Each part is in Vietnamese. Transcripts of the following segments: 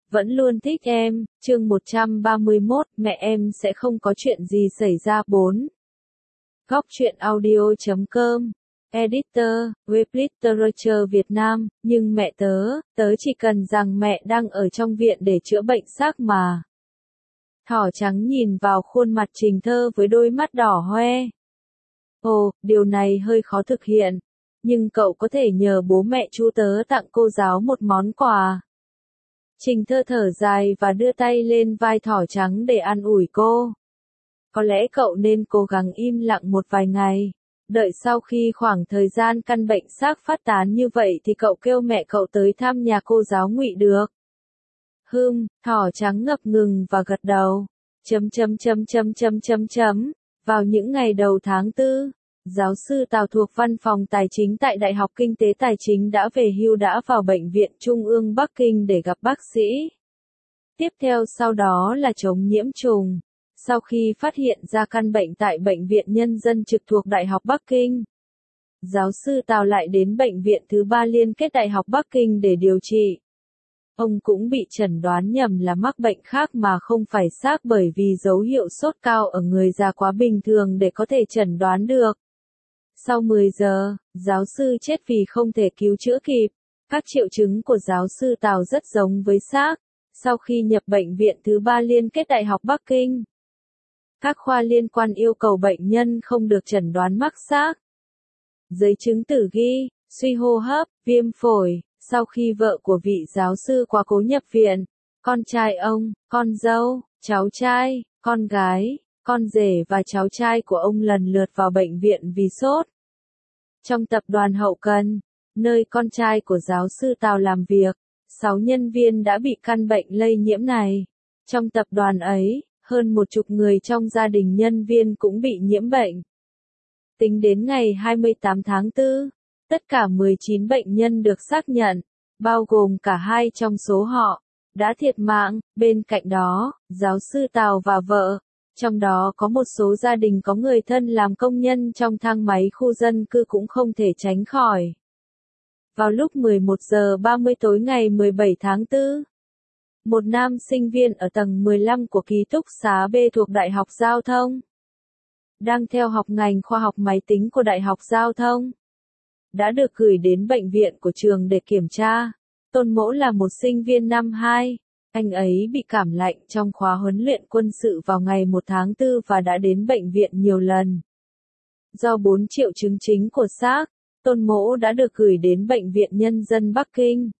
Vẫn luôn thích em, chương 131, mẹ em sẽ không có chuyện gì xảy ra 4. Góc truyện audio.com, Editor, Web Literature Việt Nam, nhưng mẹ tớ chỉ cần rằng mẹ đang ở trong viện để chữa bệnh xác mà. Thỏ trắng nhìn vào khuôn mặt Trình Thơ với đôi mắt đỏ hoe. Ồ, điều này hơi khó thực hiện, nhưng cậu có thể nhờ bố mẹ chú tớ tặng cô giáo một món quà. Trình Thơ thở dài và đưa tay lên vai thỏ trắng để an ủi cô. Có lẽ cậu nên cố gắng im lặng một vài ngày. Đợi sau khi khoảng thời gian căn bệnh xác phát tán như vậy thì cậu kêu mẹ cậu tới thăm nhà cô giáo Ngụy được. Thỏ trắng ngập ngừng và gật đầu. Vào những ngày đầu tháng 4, giáo sư Tào thuộc Văn phòng Tài chính tại Đại học Kinh tế Tài chính đã về hưu đã vào Bệnh viện Trung ương Bắc Kinh để gặp bác sĩ. Tiếp theo sau đó là chống nhiễm trùng. Sau khi phát hiện ra căn bệnh tại Bệnh viện Nhân dân trực thuộc Đại học Bắc Kinh, giáo sư Tào lại đến bệnh viện thứ 3 liên kết Đại học Bắc Kinh để điều trị. Ông cũng bị chẩn đoán nhầm là mắc bệnh khác mà không phải xác bởi vì dấu hiệu sốt cao ở người già quá bình thường để có thể chẩn đoán được. Sau 10 giờ, giáo sư chết vì không thể cứu chữa kịp. Các triệu chứng của giáo sư Tào rất giống với xác. Sau khi nhập bệnh viện thứ 3 liên kết Đại học Bắc Kinh, các khoa liên quan yêu cầu bệnh nhân không được chẩn đoán mắc xác. Giấy chứng tử ghi, suy hô hấp, viêm phổi. Sau khi vợ của vị giáo sư quá cố nhập viện, con trai ông, con dâu, cháu trai, con gái, con rể và cháu trai của ông lần lượt vào bệnh viện vì sốt. Trong tập đoàn hậu cần, nơi con trai của giáo sư Tào làm việc, 6 nhân viên đã bị căn bệnh lây nhiễm này. Trong tập đoàn ấy, hơn 10 người trong gia đình nhân viên cũng bị nhiễm bệnh. Tính đến ngày 28 tháng 4, tất cả 19 bệnh nhân được xác nhận, bao gồm cả 2 trong số họ, đã thiệt mạng. Bên cạnh đó, giáo sư Tào và vợ, trong đó có một số gia đình có người thân làm công nhân trong thang máy khu dân cư cũng không thể tránh khỏi. Vào lúc 11 giờ 30 tối ngày 17 tháng 4, một nam sinh viên ở tầng 15 của ký túc xá B thuộc Đại học Giao thông, đang theo học ngành khoa học máy tính của Đại học Giao thông, đã được gửi đến bệnh viện của trường để kiểm tra. Tôn Mỗ là một sinh viên năm 2. Anh ấy bị cảm lạnh trong khóa huấn luyện quân sự vào ngày 1 tháng 4 và đã đến bệnh viện nhiều lần. Do 4 triệu chứng chính của xác, Tôn Mỗ đã được gửi đến Bệnh viện Nhân dân Bắc Kinh.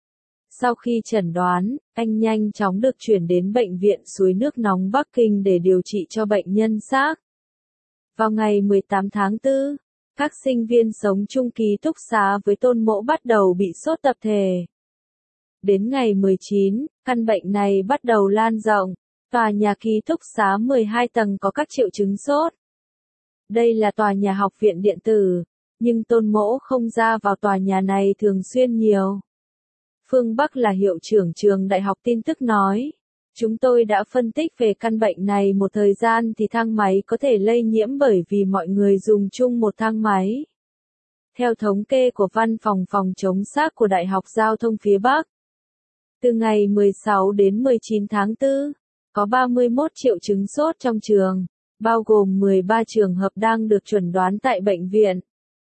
Sau khi chẩn đoán, anh nhanh chóng được chuyển đến Bệnh viện Suối nước nóng Bắc Kinh để điều trị cho bệnh nhân xác. Vào ngày 18 tháng 4, các sinh viên sống chung ký túc xá với Tôn Mỗ bắt đầu bị sốt tập thể. Đến ngày 19, căn bệnh này bắt đầu lan rộng. Tòa nhà ký túc xá 12 tầng có các triệu chứng sốt. Đây là tòa nhà học viện điện tử, nhưng Tôn Mỗ không ra vào tòa nhà này thường xuyên nhiều. Phương Bắc là hiệu trưởng trường Đại học Tin tức nói, chúng tôi đã phân tích về căn bệnh này một thời gian thì thang máy có thể lây nhiễm bởi vì mọi người dùng chung một thang máy. Theo thống kê của Văn phòng phòng chống xác của Đại học Giao thông phía Bắc, từ ngày 16 đến 19 tháng 4, có 31 triệu chứng sốt trong trường, bao gồm 13 trường hợp đang được chuẩn đoán tại bệnh viện,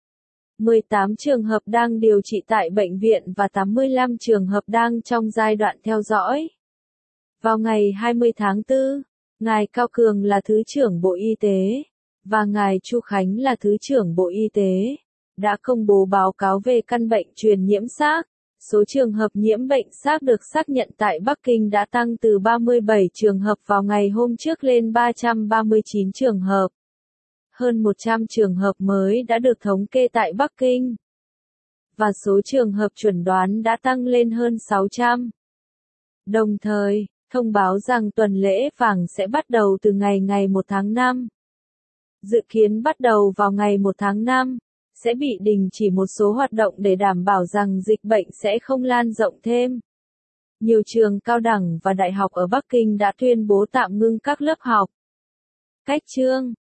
18 trường hợp đang điều trị tại bệnh viện và 85 trường hợp đang trong giai đoạn theo dõi. Vào ngày 20 tháng 4, Ngài Cao Cường là Thứ trưởng Bộ Y tế, và Ngài Chu Khánh là Thứ trưởng Bộ Y tế, đã công bố báo cáo về căn bệnh truyền nhiễm xác. Số trường hợp nhiễm bệnh xác được xác nhận tại Bắc Kinh đã tăng từ 37 trường hợp vào ngày hôm trước lên 339 trường hợp. Hơn 100 trường hợp mới đã được thống kê tại Bắc Kinh. Và số trường hợp chuẩn đoán đã tăng lên hơn 600. Đồng thời, thông báo rằng tuần lễ vàng sẽ bắt đầu từ ngày 1 tháng 5. Dự kiến bắt đầu vào ngày 1 tháng 5. Sẽ bị đình chỉ một số hoạt động để đảm bảo rằng dịch bệnh sẽ không lan rộng thêm. Nhiều trường cao đẳng và đại học ở Bắc Kinh đã tuyên bố tạm ngưng các lớp học. Cách chương